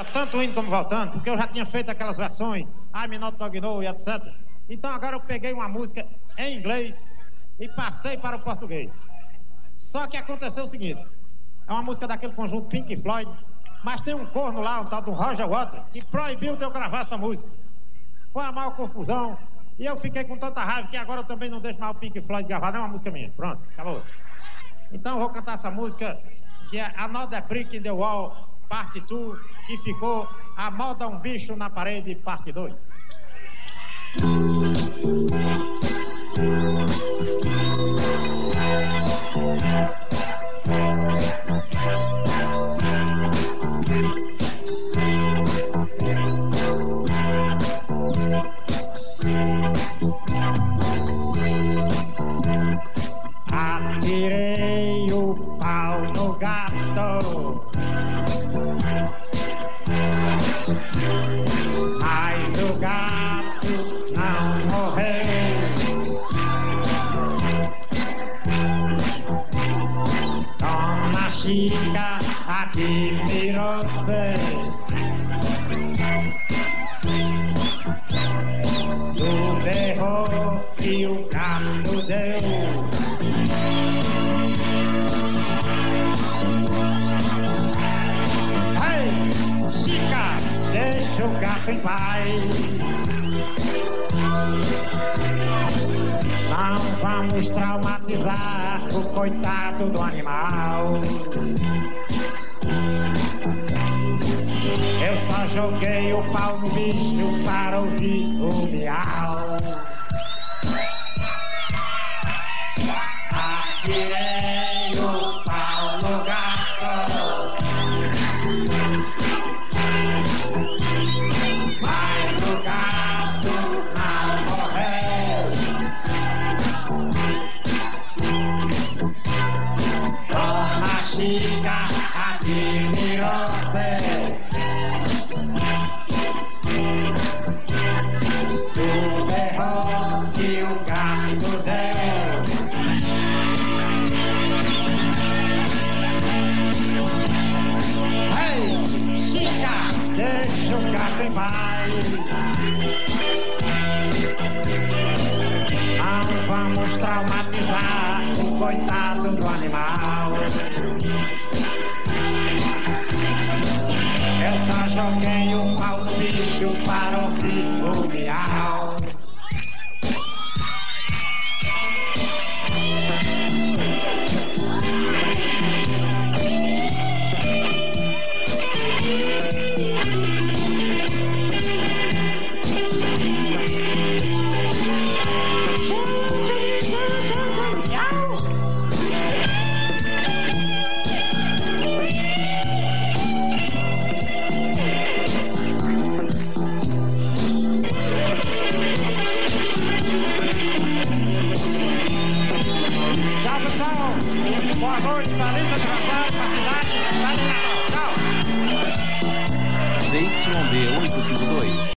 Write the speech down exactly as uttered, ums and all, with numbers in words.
Tanto indo como voltando, porque eu já tinha feito aquelas versões, I'm Not Dog No e etcétera. Então agora eu peguei uma música em inglês e passei para o português. Só que aconteceu o seguinte, é uma música daquele conjunto Pink Floyd, mas tem um corno lá, um tal do Roger Waters, que proibiu de eu gravar essa música. Foi uma maior confusão e eu fiquei com tanta raiva que agora eu também não deixo mais o Pink Floyd gravar, não é uma música minha. Pronto, acabou. Então eu vou cantar essa música que é Another Brick in the Wall, parte dois, que ficou A Moda um Bicho na Parede, parte dois. Atirei o pau no gato, mas o gato não morreu. Dona Chica admirou-se do terror que o gato deu. Chica, deixa o gato em paz. Não vamos traumatizar o coitado do animal. Eu só joguei o pau no bicho para ouvir o miau. Atirei o pau no gato, mas o gato não morreu. Dona Chica admirou-se do berro que o gato deu. Hey, Chica, deixa o gato em paz. Não vamos traumatizar o coitado do animal. Eu só joguei o pau no bicho para ouvir o miau. Boa noite, feliz aniversário pra cidade, Vale Natal. Tchau. Z Y B oitocentos e cinquenta e dois